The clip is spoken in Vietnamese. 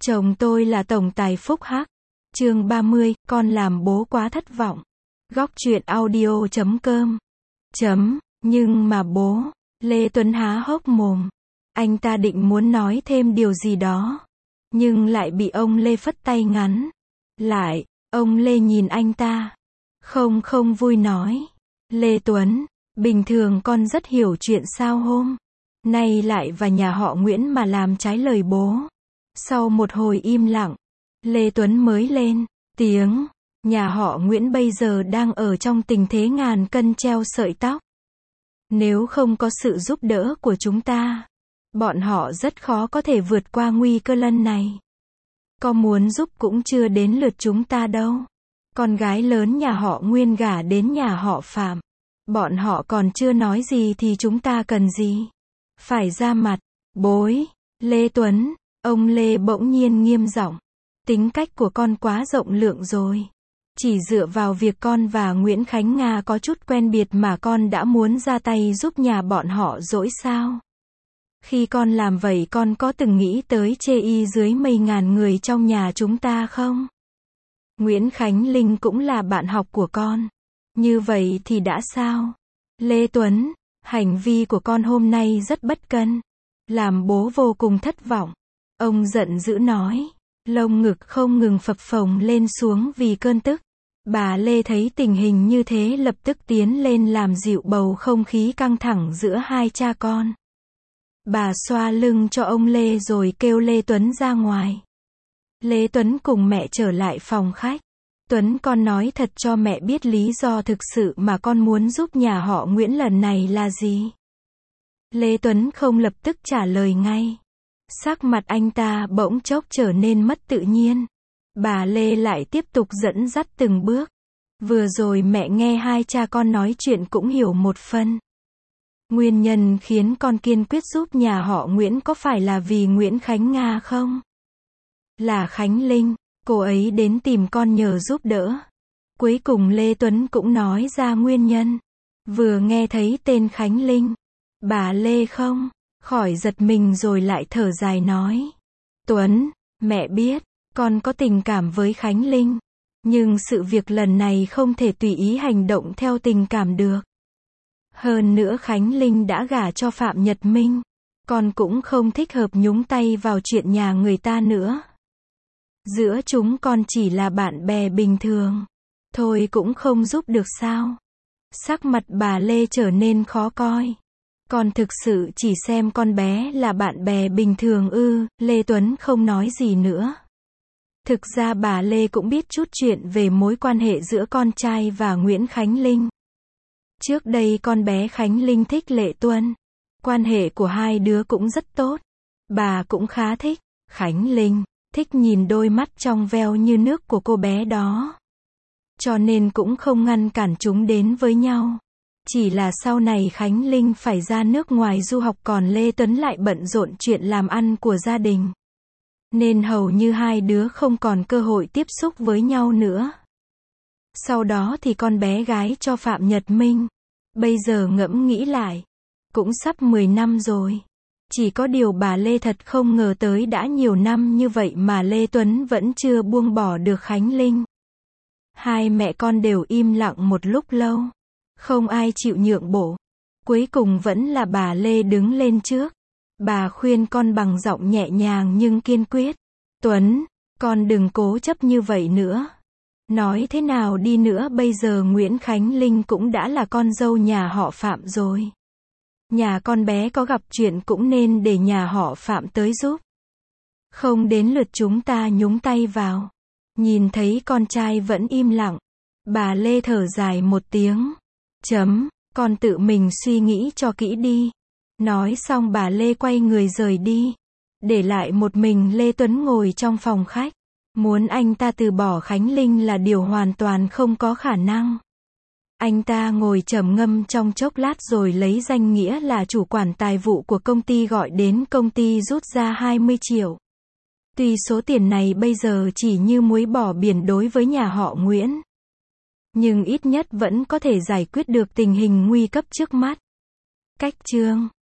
Chồng tôi là tổng tài phúc hắc. Chương 30, con làm bố quá thất vọng. Góc truyện audio.com. Nhưng mà bố, Lê Tuấn há hốc mồm. Anh ta định muốn nói thêm điều gì đó, nhưng lại bị ông Lê phất tay ngắn lại. Ông Lê nhìn anh ta, không vui nói. Lê Tuấn, bình thường con rất hiểu chuyện sao hôm nay lại và nhà họ Nguyễn mà làm trái lời bố. Sau một hồi im lặng, Lê Tuấn mới lên tiếng. Nhà họ Nguyễn bây giờ đang ở trong tình thế ngàn cân treo sợi tóc. Nếu không có sự giúp đỡ của chúng ta, bọn họ rất khó có thể vượt qua nguy cơ lần này. Có muốn giúp cũng chưa đến lượt chúng ta đâu. Con gái lớn nhà họ Nguyên gả đến nhà họ Phạm. Bọn họ còn chưa nói gì thì chúng ta cần gì phải ra mặt. Bối, Lê Tuấn, ông Lê bỗng nhiên nghiêm giọng. Tính cách của con quá rộng lượng rồi. Chỉ dựa vào việc con và Nguyễn Khánh Nga có chút quen biệt mà con đã muốn ra tay giúp nhà bọn họ dỗi sao? Khi con làm vậy con có từng nghĩ tới chê y dưới mấy ngàn người trong nhà chúng ta không? Nguyễn Khánh Linh cũng là bạn học của con. Như vậy thì đã sao? Lê Tuấn, hành vi của con hôm nay rất bất cân, làm bố vô cùng thất vọng. Ông giận dữ nói, lông ngực không ngừng phập phồng lên xuống vì cơn tức. Bà Lê thấy tình hình như thế lập tức tiến lên làm dịu bầu không khí căng thẳng giữa hai cha con. Bà xoa lưng cho ông Lê rồi kêu Lê Tuấn ra ngoài. Lê Tuấn cùng mẹ trở lại phòng khách. Tuấn, con nói thật cho mẹ biết lý do thực sự mà con muốn giúp nhà họ Nguyễn lần này là gì? Lê Tuấn không lập tức trả lời ngay. Sắc mặt anh ta bỗng chốc trở nên mất tự nhiên. Bà Lê lại tiếp tục dẫn dắt từng bước. Vừa rồi mẹ nghe hai cha con nói chuyện cũng hiểu một phần. Nguyên nhân khiến con kiên quyết giúp nhà họ Nguyễn có phải là vì Nguyễn Khánh Nga không? Là Khánh Linh, cô ấy đến tìm con nhờ giúp đỡ. Cuối cùng Lê Tuấn cũng nói ra nguyên nhân. Vừa nghe thấy tên Khánh Linh, bà Lê không khỏi giật mình rồi lại thở dài nói. Tuấn, mẹ biết, con có tình cảm với Khánh Linh. Nhưng sự việc lần này không thể tùy ý hành động theo tình cảm được. Hơn nữa Khánh Linh đã gả cho Phạm Nhật Minh. Con cũng không thích hợp nhúng tay vào chuyện nhà người ta nữa. Giữa chúng con chỉ là bạn bè bình thường. Thôi cũng không giúp được sao? Sắc mặt bà Lê trở nên khó coi. Con thực sự chỉ xem con bé là bạn bè bình thường ư? Lê Tuấn không nói gì nữa. Thực ra bà Lê cũng biết chút chuyện về mối quan hệ giữa con trai và Nguyễn Khánh Linh. Trước đây con bé Khánh Linh thích Lệ Tuân. Quan hệ của hai đứa cũng rất tốt. Bà cũng khá thích Khánh Linh, thích nhìn đôi mắt trong veo như nước của cô bé đó. Cho nên cũng không ngăn cản chúng đến với nhau. Chỉ là sau này Khánh Linh phải ra nước ngoài du học còn Lê Tuấn lại bận rộn chuyện làm ăn của gia đình. Nên hầu như hai đứa không còn cơ hội tiếp xúc với nhau nữa. Sau đó thì con bé gái cho Phạm Nhật Minh. Bây giờ ngẫm nghĩ lại, cũng sắp 10 năm rồi. Chỉ có điều bà Lê thật không ngờ tới đã nhiều năm như vậy mà Lê Tuấn vẫn chưa buông bỏ được Khánh Linh. Hai mẹ con đều im lặng một lúc lâu. Không ai chịu nhượng bộ. Cuối cùng vẫn là bà Lê đứng lên trước. Bà khuyên con bằng giọng nhẹ nhàng nhưng kiên quyết. Tuấn, con đừng cố chấp như vậy nữa. Nói thế nào đi nữa bây giờ Nguyễn Khánh Linh cũng đã là con dâu nhà họ Phạm rồi. Nhà con bé có gặp chuyện cũng nên để nhà họ Phạm tới giúp. Không đến lượt chúng ta nhúng tay vào. Nhìn thấy con trai vẫn im lặng. Bà Lê thở dài một tiếng. Con tự mình suy nghĩ cho kỹ đi. Nói xong bà Lê quay người rời đi. Để lại một mình Lê Tuấn ngồi trong phòng khách. Muốn anh ta từ bỏ Khánh Linh là điều hoàn toàn không có khả năng. Anh ta ngồi trầm ngâm trong chốc lát rồi lấy danh nghĩa là chủ quản tài vụ của công ty gọi đến công ty rút ra 20 triệu. Tuy số tiền này bây giờ chỉ như muối bỏ biển đối với nhà họ Nguyễn. Nhưng ít nhất vẫn có thể giải quyết được tình hình nguy cấp trước mắt. Cách chương